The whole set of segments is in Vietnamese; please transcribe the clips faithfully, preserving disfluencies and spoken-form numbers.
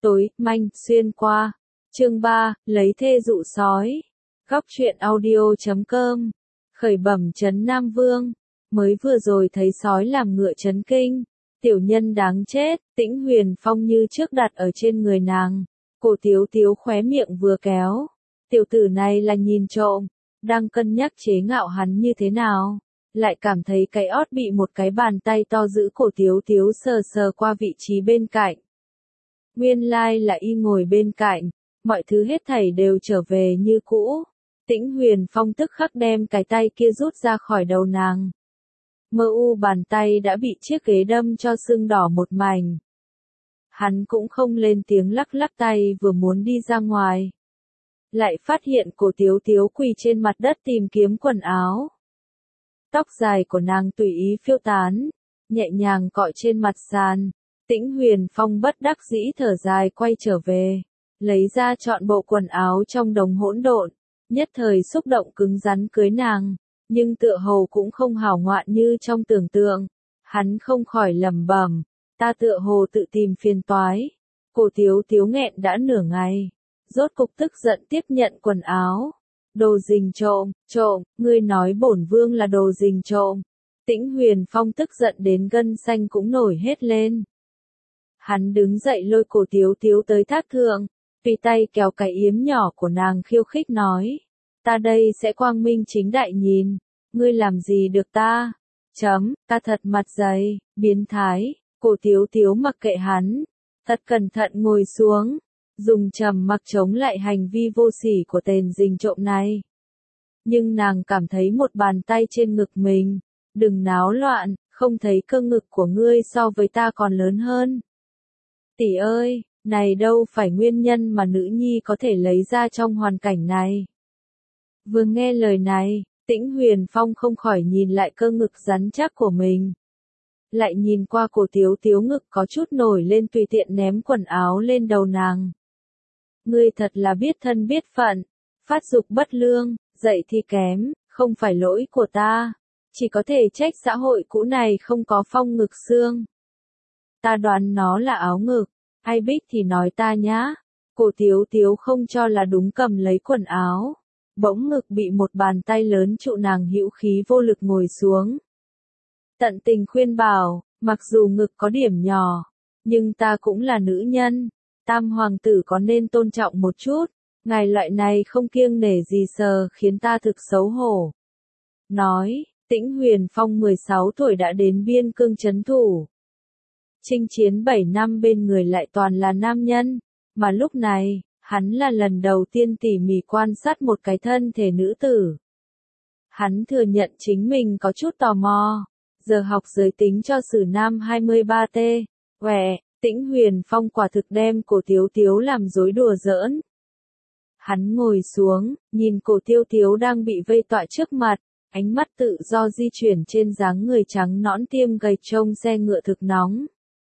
Tối, manh, xuyên qua. Chương ba, lấy thê dụ sói. Góc truyện audio chấm com. Khởi bẩm trấn Nam Vương. Mới vừa rồi thấy sói làm ngựa chấn kinh. Tiểu nhân đáng chết, Tĩnh Huyền Phong như trước đặt ở trên người nàng. Cổ Tiếu Tiếu khóe miệng vừa kéo. Tiểu tử này là nhìn trộm. Đang cân nhắc chế ngạo hắn như thế nào. Lại cảm thấy cái ót bị một cái bàn tay to giữ cổ Tiếu Tiếu sờ sờ qua vị trí bên cạnh. Nguyên lai là y ngồi bên cạnh, mọi thứ hết thảy đều trở về như cũ. Tĩnh Huyền Phong tức khắc đem cái tay kia rút ra khỏi đầu nàng. Mơ u bàn tay đã bị chiếc ghế đâm cho sưng đỏ một mảnh. Hắn cũng không lên tiếng lắc lắc tay vừa muốn đi ra ngoài. Lại phát hiện cổ Tiếu Tiếu quỳ trên mặt đất tìm kiếm quần áo. Tóc dài của nàng tùy ý phiêu tán, nhẹ nhàng cọ trên mặt sàn. Tĩnh Huyền Phong bất đắc dĩ thở dài quay trở về, lấy ra trọn bộ quần áo trong đống hỗn độn, nhất thời xúc động cứng rắn cưới nàng, nhưng tựa hồ cũng không hảo ngoạn như trong tưởng tượng. Hắn không khỏi lẩm bẩm, ta tựa hồ tự tìm phiền toái. Cổ Tiếu Tiếu nghẹn đã nửa ngày, rốt cục tức giận tiếp nhận quần áo. Đồ rình trộm, trộm, ngươi nói bổn vương là đồ rình trộm. Tĩnh Huyền Phong tức giận đến gân xanh cũng nổi hết lên. Hắn đứng dậy lôi cổ Tiếu Tiếu tới thác thượng, tùy tay kéo cái yếm nhỏ của nàng khiêu khích nói. Ta đây sẽ quang minh chính đại nhìn, ngươi làm gì được ta? Chấm, ta thật mặt dày, biến thái. Cổ Tiếu Tiếu mặc kệ hắn, thật cẩn thận ngồi xuống, dùng trầm mặc chống lại hành vi vô sỉ của tên rình trộm này. Nhưng nàng cảm thấy một bàn tay trên ngực mình, đừng náo loạn, không thấy cơ ngực của ngươi so với ta còn lớn hơn. Tỷ ơi, này đâu phải nguyên nhân mà nữ nhi có thể lấy ra trong hoàn cảnh này. Vừa nghe lời này, Tĩnh Huyền Phong không khỏi nhìn lại cơ ngực rắn chắc của mình. Lại nhìn qua cổ Tiếu Tiếu ngực có chút nổi lên tùy tiện ném quần áo lên đầu nàng. Ngươi thật là biết thân biết phận, phát dục bất lương, dạy thì kém, không phải lỗi của ta. Chỉ có thể trách xã hội cũ này không có phong ngực xương. Ta đoán nó là áo ngực, ai biết thì nói ta nhá. Cổ Tiếu Tiếu không cho là đúng cầm lấy quần áo. Bỗng ngực bị một bàn tay lớn trụ nàng hữu khí vô lực ngồi xuống. Tận tình khuyên bảo, mặc dù ngực có điểm nhỏ, nhưng ta cũng là nữ nhân. Tam hoàng tử có nên tôn trọng một chút, ngài loại này không kiêng nể gì sờ khiến ta thực xấu hổ. Nói, Tĩnh Huyền Phong mười sáu tuổi đã đến biên cương trấn thủ. Chinh chiến bảy năm bên người lại toàn là nam nhân, mà lúc này, hắn là lần đầu tiên tỉ mỉ quan sát một cái thân thể nữ tử. Hắn thừa nhận chính mình có chút tò mò, giờ học giới tính cho sử nam hai mươi ba T, quẹ, Tĩnh Huyền Phong quả thực đem cổ Tiếu Tiếu làm dối đùa giỡn. Hắn ngồi xuống, nhìn cổ Tiếu Tiếu đang bị vây tọa trước mặt, ánh mắt tự do di chuyển trên dáng người trắng nõn tiêm gầy trông xe ngựa thực nóng.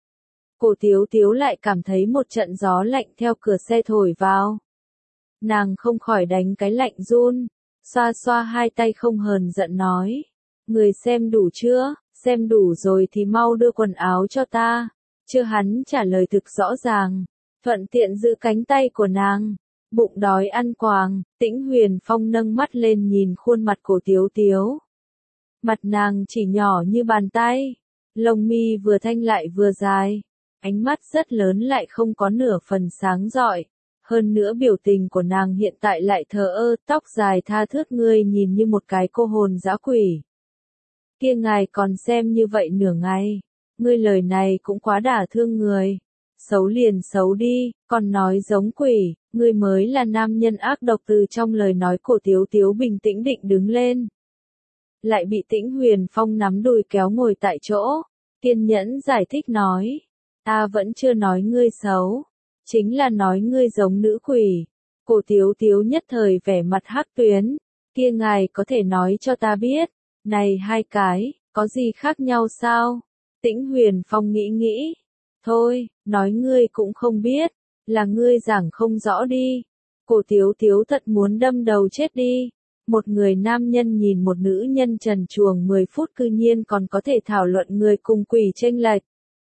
Cổ Tiếu Tiếu lại cảm thấy một trận gió lạnh theo cửa xe thổi vào. Nàng không khỏi đánh cái lạnh run, xoa xoa hai tay không hờn giận nói. Người xem đủ chưa, xem đủ rồi thì mau đưa quần áo cho ta. Chưa hắn trả lời thực rõ ràng, thuận tiện giữ cánh tay của nàng. Bụng đói ăn quàng, Tĩnh Huyền Phong nâng mắt lên nhìn khuôn mặt cổ Tiếu Tiếu. Mặt nàng chỉ nhỏ như bàn tay, lông mi vừa thanh lại vừa dài. Ánh mắt rất lớn lại không có nửa phần sáng rọi. Hơn nữa biểu tình của nàng hiện tại lại thờ ơ, tóc dài tha thướt ngươi nhìn như một cái cô hồn dã quỷ. Kia ngài còn xem như vậy nửa ngày. Ngươi lời này cũng quá đả thương người. Xấu liền xấu đi, còn nói giống quỷ, ngươi mới là nam nhân ác độc. Từ trong lời nói cổ Tiếu Tiếu bình tĩnh định đứng lên. Lại bị Tĩnh Huyền Phong nắm đùi kéo ngồi tại chỗ. Kiên nhẫn giải thích nói. Ta vẫn chưa nói ngươi xấu, chính là nói ngươi giống nữ quỷ. Cổ Tiếu Tiếu nhất thời vẻ mặt hắc tuyến, kia ngài có thể nói cho ta biết, này hai cái, có gì khác nhau sao? Tĩnh Huyền Phong nghĩ nghĩ, thôi, nói ngươi cũng không biết, là ngươi giảng không rõ đi. Cổ Tiếu Tiếu thật muốn đâm đầu chết đi. Một người nam nhân nhìn một nữ nhân trần truồng mười phút cư nhiên còn có thể thảo luận người cùng quỷ chênh lệch.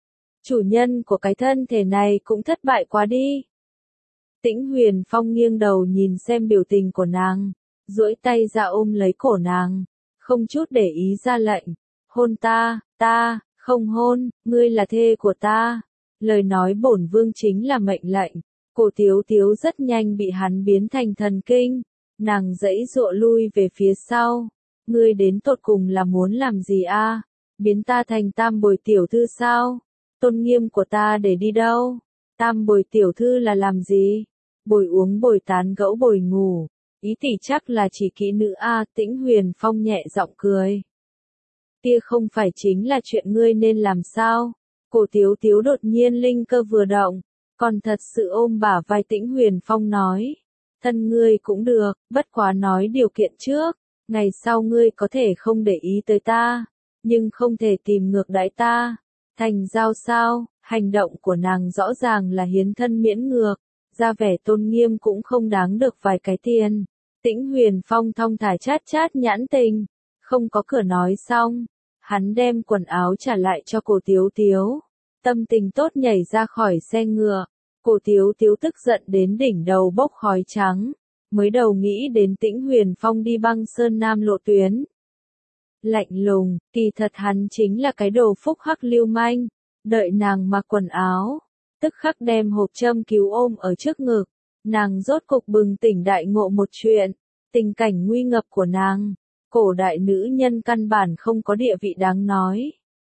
Chủ nhân của cái thân thể này cũng thất bại quá đi. Tĩnh Huyền Phong nghiêng đầu nhìn xem biểu tình của nàng, duỗi tay ra ôm lấy cổ nàng, không chút để ý ra lệnh, hôn ta, ta, không hôn, ngươi là thê của ta. Lời nói bổn vương chính là mệnh lệnh. Cổ Tiếu Tiếu rất nhanh bị hắn biến thành thần kinh, nàng giãy giụa lui về phía sau. Ngươi đến tột cùng là muốn làm gì a? Biến ta thành tam bồi tiểu thư sao? Tôn nghiêm của ta để đi đâu? Tam bồi tiểu thư là làm gì? Bồi uống bồi tán gẫu bồi ngủ, ý tỷ chắc là chỉ kỹ nữ a. Tĩnh Huyền Phong nhẹ giọng cười. Kia không phải chính là chuyện ngươi nên làm sao? Cổ Tiếu Tiếu đột nhiên linh cơ vừa động, còn thật sự ôm bả vai Tĩnh Huyền Phong nói, thân ngươi cũng được, bất quá nói điều kiện trước, ngày sau ngươi có thể không để ý tới ta, nhưng không thể tìm ngược đãi ta. Thành giao sao? Hành động của nàng rõ ràng là hiến thân miễn ngược, ra vẻ tôn nghiêm cũng không đáng được vài cái tiền. Tĩnh Huyền Phong thong thả chát chát nhãn tình, không có cửa nói xong, hắn đem quần áo trả lại cho Cổ Tiếu Tiếu, tâm tình tốt nhảy ra khỏi xe ngựa. Cổ Tiếu Tiếu tức giận đến đỉnh đầu bốc khói trắng, mới đầu nghĩ đến Tĩnh Huyền Phong đi băng sơn nam lộ tuyến. Lạnh lùng, kỳ thật hắn chính là cái đồ phúc hắc lưu manh, đợi nàng mặc quần áo, tức khắc đem hộp châm cứu ôm ở trước ngực, nàng rốt cục bừng tỉnh đại ngộ một chuyện, tình cảnh nguy ngập của nàng, cổ đại nữ nhân căn bản không có địa vị đáng nói.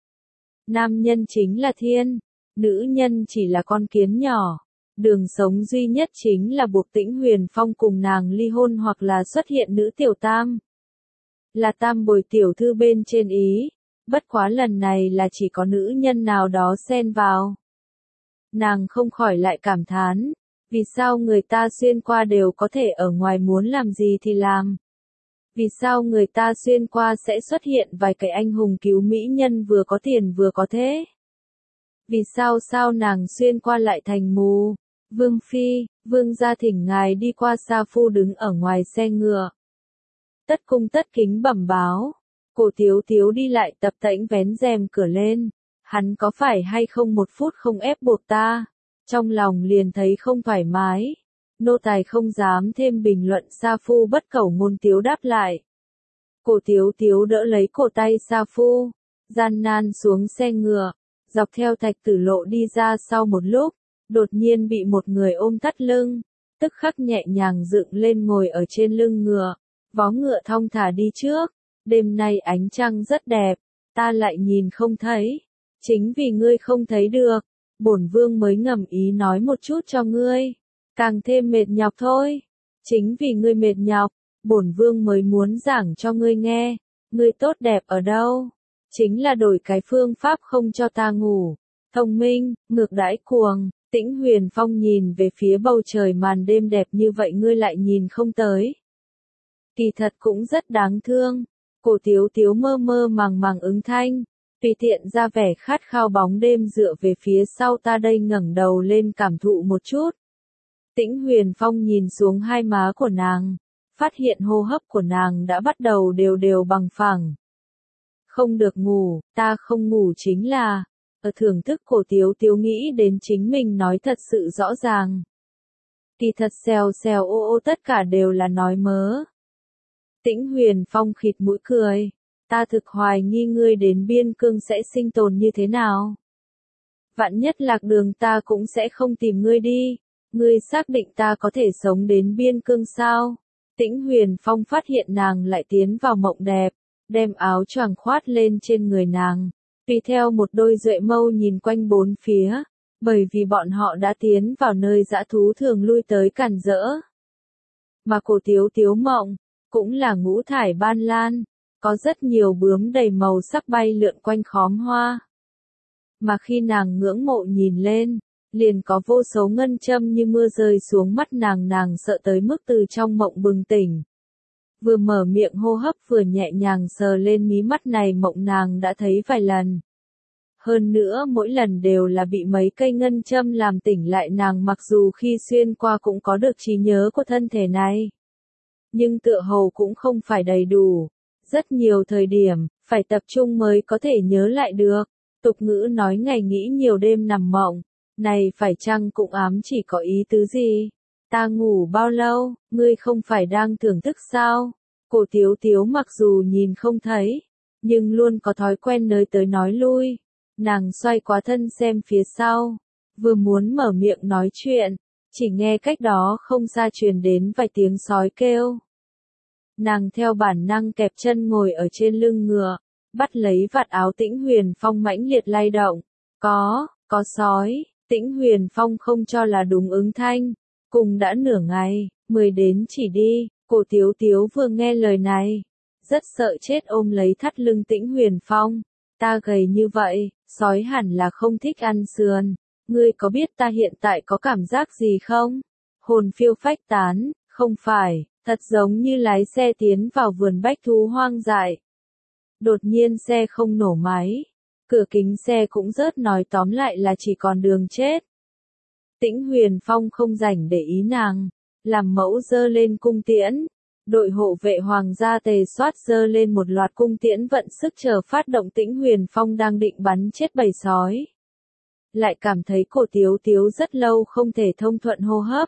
Nam nhân chính là thiên, nữ nhân chỉ là con kiến nhỏ. Đường sống duy nhất chính là buộc Tĩnh Huyền Phong cùng nàng ly hôn hoặc là xuất hiện nữ tiểu tam. Là tam bồi tiểu thư bên trên ý, bất quá lần này là chỉ có nữ nhân nào đó xen vào. Nàng không khỏi lại cảm thán, vì sao người ta xuyên qua đều có thể ở ngoài muốn làm gì thì làm. Vì sao người ta xuyên qua sẽ xuất hiện vài cái anh hùng cứu mỹ nhân vừa có tiền vừa có thế? Vì sao sao nàng xuyên qua lại thành mù? Vương Phi, Vương gia thỉnh ngài đi qua. Sa Phu đứng ở ngoài xe ngựa. Tất cung tất kính bẩm báo. Cổ Tiếu Tiếu đi lại tập tễnh vén rèm cửa lên. Hắn có phải hay không một phút không ép buộc ta? Trong lòng liền thấy không thoải mái. Nô tài không dám thêm bình luận. Sa Phu bất cẩu ngôn Tiếu đáp lại. Cổ Tiếu Tiếu đỡ lấy cổ tay Sa Phu, gian nan xuống xe ngựa, dọc theo thạch tử lộ đi ra. Sau một lúc, đột nhiên bị một người ôm thắt lưng, tức khắc nhẹ nhàng dựng lên ngồi ở trên lưng ngựa, vó ngựa thong thả đi trước. Đêm nay ánh trăng rất đẹp, ta lại nhìn không thấy, chính vì ngươi không thấy được, bổn vương mới ngầm ý nói một chút cho ngươi, càng thêm mệt nhọc thôi. Chính vì ngươi mệt nhọc, bổn vương mới muốn giảng cho ngươi nghe, ngươi tốt đẹp ở đâu? Chính là đổi cái phương pháp không cho ta ngủ. Thông minh, ngược đãi cuồng. Tĩnh Huyền Phong nhìn về phía bầu trời màn đêm đẹp như vậy ngươi lại nhìn không tới. Kỳ thật cũng rất đáng thương. Cổ Tiếu Tiếu mơ mơ màng màng ứng thanh, tùy tiện ra vẻ khát khao bóng đêm dựa về phía sau ta đây ngẩng đầu lên cảm thụ một chút. Tĩnh Huyền Phong nhìn xuống hai má của nàng, phát hiện hô hấp của nàng đã bắt đầu đều đều bằng phẳng. Không được ngủ, ta không ngủ chính là... Ở thưởng thức. Cổ Tiếu Tiếu nghĩ đến chính mình nói thật sự rõ ràng. Kỳ thật xèo xèo ô ô tất cả đều là nói mớ. Tĩnh Huyền Phong khịt mũi cười. Ta thực hoài nghi ngươi đến biên cương sẽ sinh tồn như thế nào. Vạn nhất lạc đường ta cũng sẽ không tìm ngươi đi. Ngươi xác định ta có thể sống đến biên cương sao? Tĩnh Huyền Phong phát hiện nàng lại tiến vào mộng đẹp, đem áo choàng khoát lên trên người nàng. Tùy theo một đôi duệ mâu nhìn quanh bốn phía, bởi vì bọn họ đã tiến vào nơi dã thú thường lui tới cản rỡ. Mà Cổ Tiếu Tiếu mộng, cũng là ngũ thải ban lan, có rất nhiều bướm đầy màu sắc bay lượn quanh khóm hoa. Mà khi nàng ngưỡng mộ nhìn lên, liền có vô số ngân châm như mưa rơi xuống mắt nàng, nàng sợ tới mức từ trong mộng bừng tỉnh. Vừa mở miệng hô hấp vừa nhẹ nhàng sờ lên mí mắt này, mộng nàng đã thấy vài lần. Hơn nữa mỗi lần đều là bị mấy cây ngân châm làm tỉnh lại nàng, mặc dù khi xuyên qua cũng có được trí nhớ của thân thể này. Nhưng tựa hồ cũng không phải đầy đủ. Rất nhiều thời điểm, phải tập trung mới có thể nhớ lại được. Tục ngữ nói ngày nghĩ nhiều đêm nằm mộng, này phải chăng cũng ám chỉ có ý tứ gì? Ta ngủ bao lâu, ngươi không phải đang thưởng thức sao? Cổ Tiếu Tiếu mặc dù nhìn không thấy, nhưng luôn có thói quen nơi tới nói lui. Nàng xoay quá thân xem phía sau, vừa muốn mở miệng nói chuyện, chỉ nghe cách đó không xa truyền đến vài tiếng sói kêu. Nàng theo bản năng kẹp chân ngồi ở trên lưng ngựa, bắt lấy vạt áo Tĩnh Huyền Phong mãnh liệt lay động. Có, có sói, Tĩnh Huyền Phong không cho là đúng ứng thanh. Cùng đã nửa ngày, mười đến chỉ đi, Cổ Tiếu Tiếu vừa nghe lời này, rất sợ chết ôm lấy thắt lưng Tĩnh Huyền Phong. Ta gầy như vậy, sói hẳn là không thích ăn sườn. Ngươi có biết ta hiện tại có cảm giác gì không? Hồn phiêu phách tán, không phải, thật giống như lái xe tiến vào vườn bách thú hoang dại. Đột nhiên xe không nổ máy, cửa kính xe cũng rớt, nói tóm lại là chỉ còn đường chết. Tĩnh Huyền Phong không rảnh để ý nàng, làm mẫu giơ lên cung tiễn. Đội hộ vệ hoàng gia tề soát giơ lên một loạt cung tiễn vận sức chờ phát động. Tĩnh Huyền Phong đang định bắn chết bầy sói, lại cảm thấy Cổ Tiếu Tiếu rất lâu không thể thông thuận hô hấp.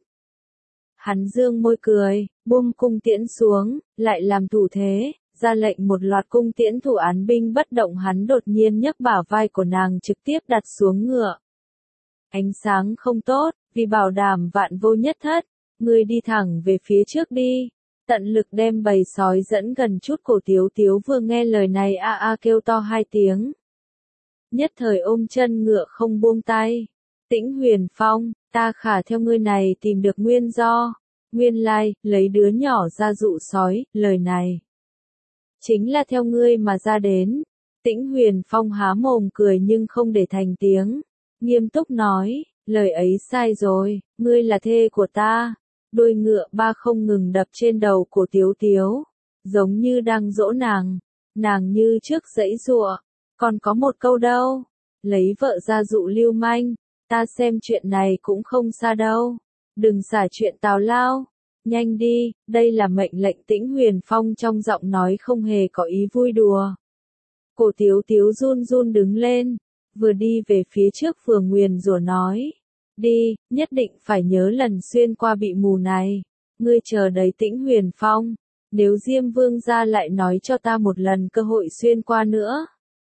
Hắn dương môi cười, buông cung tiễn xuống, lại làm thủ thế, ra lệnh một loạt cung tiễn thủ án binh bất động. Hắn đột nhiên nhấc bả vai của nàng trực tiếp đặt xuống ngựa. Ánh sáng không tốt, vì bảo đảm vạn vô nhất thất, ngươi đi thẳng về phía trước đi, tận lực đem bầy sói dẫn gần chút. Cổ Tiếu Tiếu vừa nghe lời này a a kêu to hai tiếng, nhất thời ôm chân ngựa không buông tay. Tĩnh Huyền Phong, ta khả theo ngươi này tìm được nguyên do, nguyên lai, lấy đứa nhỏ ra dụ sói, lời này chính là theo ngươi mà ra đến. Tĩnh Huyền Phong há mồm cười nhưng không để thành tiếng, nghiêm túc nói, lời ấy sai rồi, ngươi là thê của ta. Đôi ngựa ba không ngừng đập trên đầu của Tiếu Tiếu, giống như đang dỗ nàng. Nàng như trước giãy giụa, còn có một câu đâu, lấy vợ ra dụ lưu manh, ta xem chuyện này cũng không xa đâu, đừng xả chuyện tào lao, nhanh đi, đây là mệnh lệnh. Tĩnh Huyền Phong trong giọng nói không hề có ý vui đùa. Cổ Tiếu Tiếu run run đứng lên, vừa đi về phía trước vừa nguyền rủa nói, đi, nhất định phải nhớ lần xuyên qua bị mù này. Ngươi chờ đấy Tĩnh Huyền Phong, nếu Diêm Vương gia lại nói cho ta một lần cơ hội xuyên qua nữa,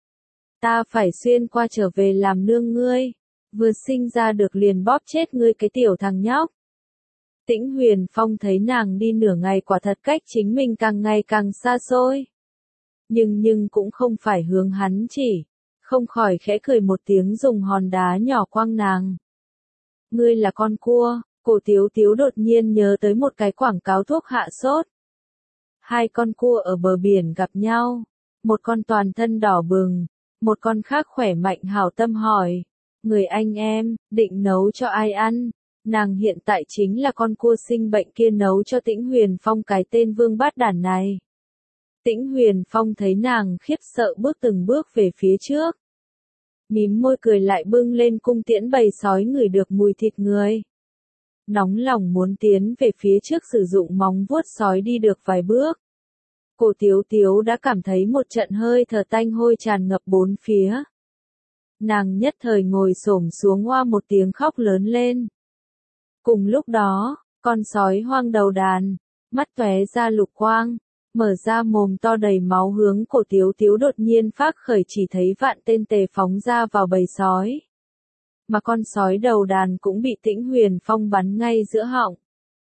ta phải xuyên qua trở về làm nương ngươi, vừa sinh ra được liền bóp chết ngươi cái tiểu thằng nhóc. Tĩnh Huyền Phong thấy nàng đi nửa ngày quả thật cách chính mình càng ngày càng xa xôi. Nhưng nhưng cũng không phải hướng hắn chỉ, không khỏi khẽ cười một tiếng dùng hòn đá nhỏ quăng nàng. Ngươi là con cua. Cổ Tiếu Tiếu đột nhiên nhớ tới một cái quảng cáo thuốc hạ sốt. Hai con cua ở bờ biển gặp nhau, một con toàn thân đỏ bừng, một con khác khỏe mạnh hảo tâm hỏi, người anh em, định nấu cho ai ăn? Nàng hiện tại chính là con cua sinh bệnh kia nấu cho Tĩnh Huyền Phong cái tên vương bát đản này. Tĩnh Huyền Phong thấy nàng khiếp sợ bước từng bước về phía trước, mím môi cười lại bưng lên cung tiễn. Bầy sói ngửi được mùi thịt người, nóng lòng muốn tiến về phía trước sử dụng móng vuốt sói đi được vài bước. Cổ Tiếu Tiếu đã cảm thấy một trận hơi thở tanh hôi tràn ngập bốn phía. Nàng nhất thời ngồi xổm xuống oa một tiếng khóc lớn lên. Cùng lúc đó, con sói hoang đầu đàn, mắt tóe ra lục quang, mở ra mồm to đầy máu hướng Cổ Tiếu Tiếu đột nhiên phác khởi, chỉ thấy vạn tên tề phóng ra vào bầy sói. Mà con sói đầu đàn cũng bị Tĩnh Huyền Phong bắn ngay giữa họng.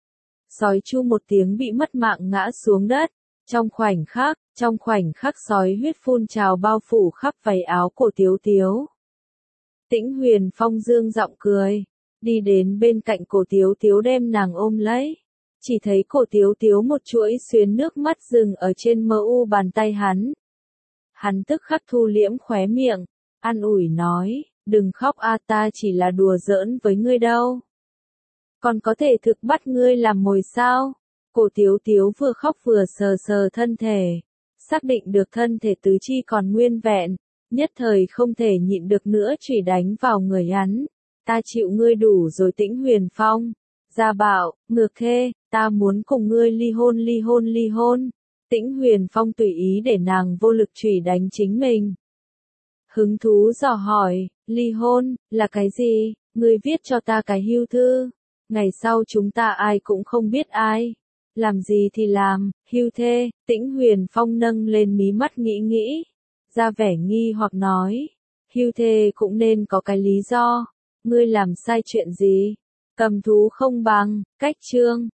Sói chu một tiếng bị mất mạng ngã xuống đất. Trong khoảnh khắc, trong khoảnh khắc sói huyết phun trào bao phủ khắp váy áo Cổ Tiếu Tiếu. Tĩnh Huyền Phong dương giọng cười, đi đến bên cạnh Cổ Tiếu Tiếu đem nàng ôm lấy. Chỉ thấy Cổ Tiếu Tiếu một chuỗi xuyến nước mắt dừng ở trên mờ u bàn tay hắn. Hắn tức khắc thu liễm khóe miệng, an ủi nói, đừng khóc a, ta chỉ là đùa giỡn với ngươi đâu. Còn có thể thực bắt ngươi làm mồi sao? Cổ Tiếu Tiếu vừa khóc vừa sờ sờ thân thể, xác định được thân thể tứ chi còn nguyên vẹn, nhất thời không thể nhịn được nữa chửi đánh vào người hắn. Ta chịu ngươi đủ rồi Tĩnh Huyền Phong. Gia bạo, ngược thê, ta muốn cùng ngươi ly hôn ly hôn ly hôn. Tĩnh Huyền Phong tùy ý để nàng vô lực chửi đánh chính mình. Hứng thú dò hỏi, ly hôn, là cái gì? Ngươi viết cho ta cái hưu thư. Ngày sau chúng ta ai cũng không biết ai. Làm gì thì làm, hưu thê, Tĩnh Huyền Phong nâng lên mí mắt nghĩ nghĩ. Ra vẻ nghi hoặc nói. Hưu thê cũng nên có cái lý do. Ngươi làm sai chuyện gì? Cầm thú không bằng, cách chương.